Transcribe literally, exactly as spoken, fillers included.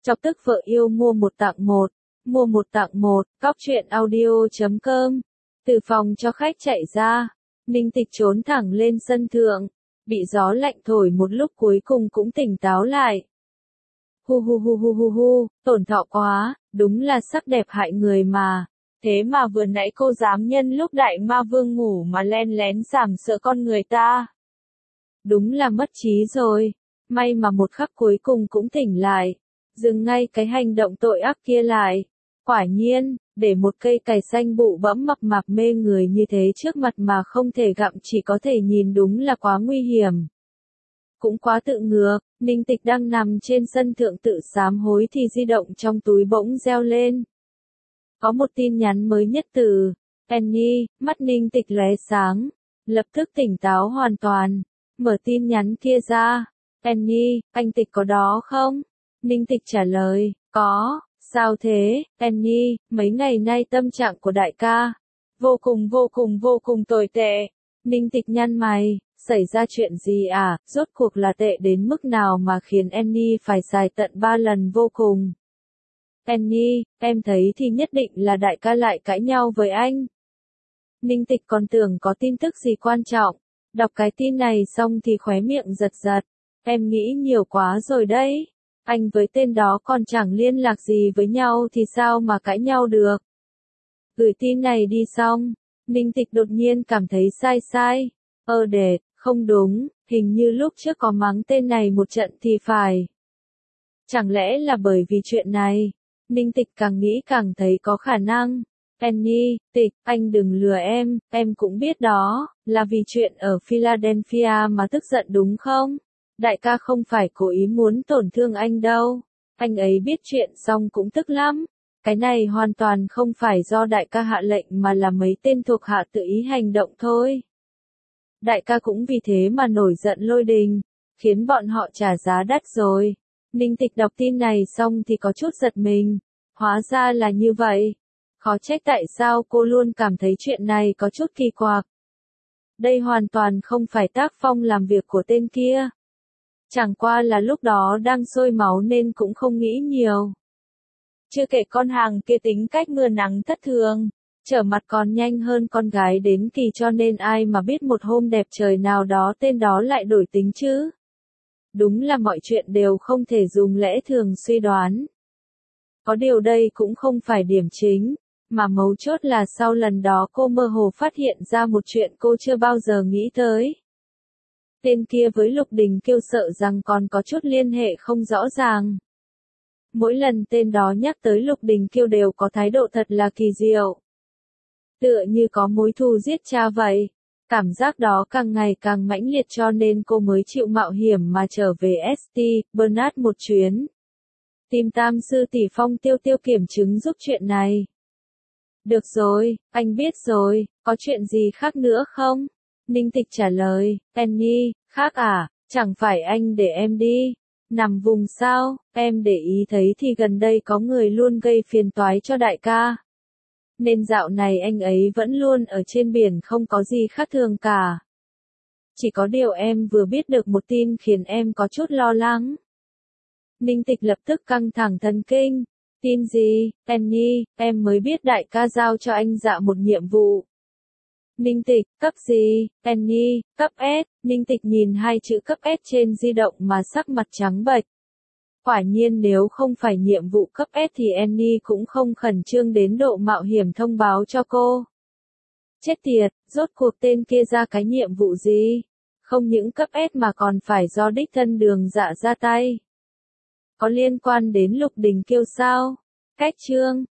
Chọc tức vợ yêu mua một tặng một, mua một tặng một, cóc truyện audio chấm com. Từ phòng cho khách chạy ra, Ninh Tịch trốn thẳng lên sân thượng, bị gió lạnh thổi một lúc cuối cùng cũng tỉnh táo lại. Hu hu hu hu hu hu, tổn thọ quá, đúng là sắc đẹp hại người mà. Thế mà vừa nãy cô dám nhân lúc đại ma vương ngủ mà len lén sàm sợ con người ta. Đúng là mất trí rồi, may mà một khắc cuối cùng cũng tỉnh lại, dừng ngay cái hành động tội ác kia lại. Quả nhiên, để một cây cày xanh bụ bẫm mập mạp mê người như thế trước mặt mà không thể gặm chỉ có thể nhìn đúng là quá nguy hiểm. Cũng quá tự ngược, Ninh Tịch đang nằm trên sân thượng tự sám hối thì di động trong túi bỗng reo lên. Có một tin nhắn mới nhất từ Penny, mắt Ninh Tịch lóe sáng, lập tức tỉnh táo hoàn toàn, mở tin nhắn kia ra. Penny, anh Tịch có đó không? Ninh Tịch trả lời, có. Sao thế, Penny, mấy ngày nay tâm trạng của đại ca vô cùng vô cùng vô cùng tồi tệ. Ninh Tịch nhăn mày, xảy ra chuyện gì à, rốt cuộc là tệ đến mức nào mà khiến Penny phải xài tận ba lần vô cùng. Penny, em thấy thì nhất định là đại ca lại cãi nhau với anh. Ninh Tịch còn tưởng có tin tức gì quan trọng, đọc cái tin này xong thì khóe miệng giật giật, em nghĩ nhiều quá rồi đấy. Anh với tên đó còn chẳng liên lạc gì với nhau thì sao mà cãi nhau được. Gửi tin này đi xong, Ninh Tịch đột nhiên cảm thấy sai sai. Ơ đệt, không đúng, hình như lúc trước có mắng tên này một trận thì phải. Chẳng lẽ là bởi vì chuyện này? Ninh Tịch càng nghĩ càng thấy có khả năng. Penny, Tịch, anh đừng lừa em, em cũng biết đó, là vì chuyện ở Philadelphia mà tức giận đúng không? Đại ca không phải cố ý muốn tổn thương anh đâu. Anh ấy biết chuyện xong cũng tức lắm. Cái này hoàn toàn không phải do đại ca hạ lệnh mà là mấy tên thuộc hạ tự ý hành động thôi. Đại ca cũng vì thế mà nổi giận lôi đình, khiến bọn họ trả giá đắt rồi. Ninh Tịch đọc tin này xong thì có chút giật mình. Hóa ra là như vậy. Khó trách tại sao cô luôn cảm thấy chuyện này có chút kỳ quặc. Đây hoàn toàn không phải tác phong làm việc của tên kia. Chẳng qua là lúc đó đang sôi máu nên cũng không nghĩ nhiều. Chưa kể con hàng kia tính cách mưa nắng thất thường, trở mặt còn nhanh hơn con gái đến kỳ cho nên ai mà biết một hôm đẹp trời nào đó tên đó lại đổi tính chứ. Đúng là mọi chuyện đều không thể dùng lẽ thường suy đoán. Có điều đây cũng không phải điểm chính, mà mấu chốt là sau lần đó cô mơ hồ phát hiện ra một chuyện cô chưa bao giờ nghĩ tới. Tên kia với Lục Đình Kiêu sợ rằng còn có chút liên hệ không rõ ràng. Mỗi lần tên đó nhắc tới Lục Đình Kiêu đều có thái độ thật là kỳ diệu. Tựa như có mối thù giết cha vậy. Cảm giác đó càng ngày càng mãnh liệt cho nên cô mới chịu mạo hiểm mà trở về ét tê, Bernard một chuyến. Tìm tam sư tỷ Phong Tiêu Tiêu kiểm chứng giúp chuyện này. Được rồi, anh biết rồi, có chuyện gì khác nữa không? Ninh Tịch trả lời, Penny, khác à, chẳng phải anh để em đi. Nằm vùng sao, em để ý thấy thì gần đây có người luôn gây phiền toái cho đại ca. Nên dạo này anh ấy vẫn luôn ở trên biển không có gì khác thường cả. Chỉ có điều em vừa biết được một tin khiến em có chút lo lắng. Ninh Tịch lập tức căng thẳng thần kinh. Tin gì, Penny, em mới biết đại ca giao cho anh Dạ một nhiệm vụ. Ninh Tịch, cấp gì, Penny, cấp S, Ninh Tịch nhìn hai chữ cấp S trên di động mà sắc mặt trắng bệch. Quả nhiên nếu không phải nhiệm vụ cấp S thì Annie cũng không khẩn trương đến độ mạo hiểm thông báo cho cô. Chết tiệt, rốt cuộc tên kia ra cái nhiệm vụ gì? Không những cấp S mà còn phải do đích thân Đường Dạ ra tay. Có liên quan đến Lục Đình Kiêu sao? Cách chương